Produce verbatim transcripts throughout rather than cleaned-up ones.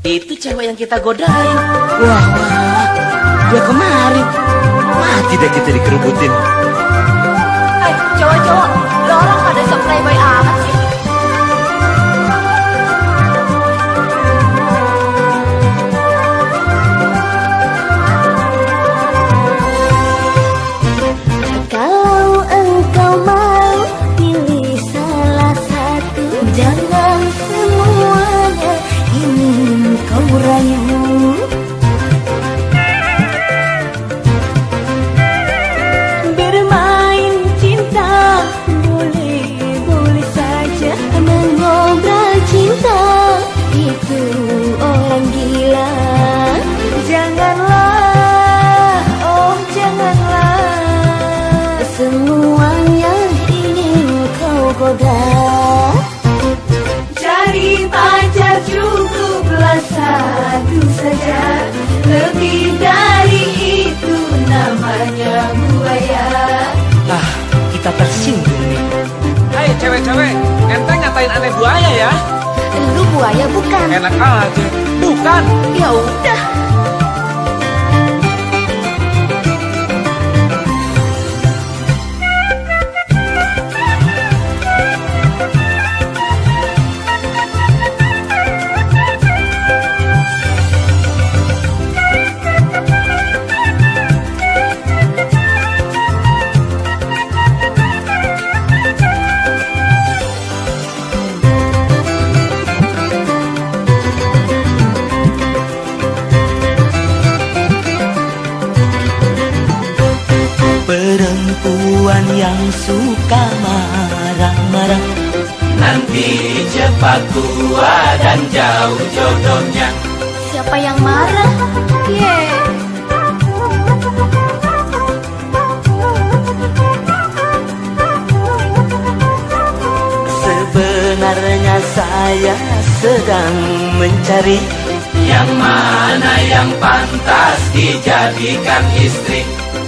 Itu cewek yang kita godain. Wah, wah, dia kemari. Mati deh kita dikerubutin. Eh, cowok-cowok, lo orang pada sok playboy amat sih. Kalau engkau mau pilih salah satu, jangan semuanya ingin kau rayu. Bermain cinta boleh-boleh saja, mengobrol cinta itu orang gila. Janganlah, oh janganlah semuanya ingin kau goda. Cari pacar cukuplah satu saja, lebih dari itu namanya buaya. Ah, kita tersinggung nih. Hai cewek-cewek, ente ngatain aneh buaya ya? Lu buaya bukan? Enak aja, bukan? Ya udah. Perempuan yang suka marah-marah nanti cepat tua dan jauh jodohnya. Siapa yang marah? Yeah. Sebenarnya saya sedang mencari yang mana yang pantas dijadikan istri.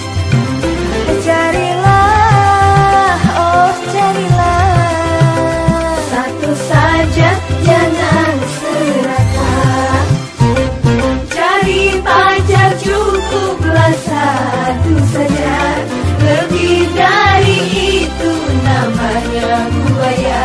Carilah, oh carilah satu saja, jangan serakah. Cari pacar cukuplah satu saja, lebih dari itu namanya buaya.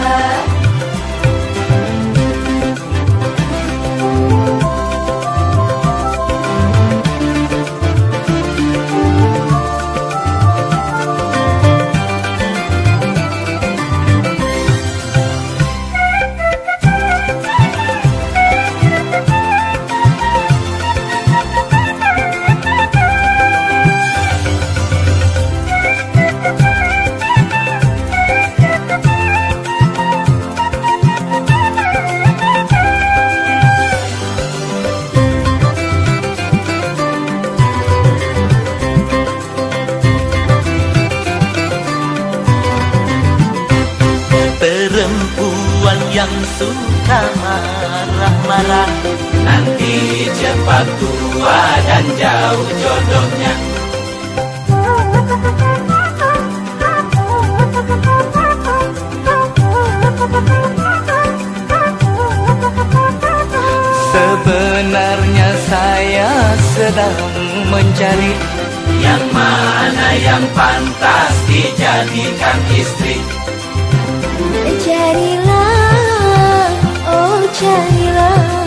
Perempuan yang suka marah-marah nanti cepat tua dan jauh jodohnya. Sebenarnya saya sedang mencari yang mana yang pantas dijadikan istri. Carilah, oh carilah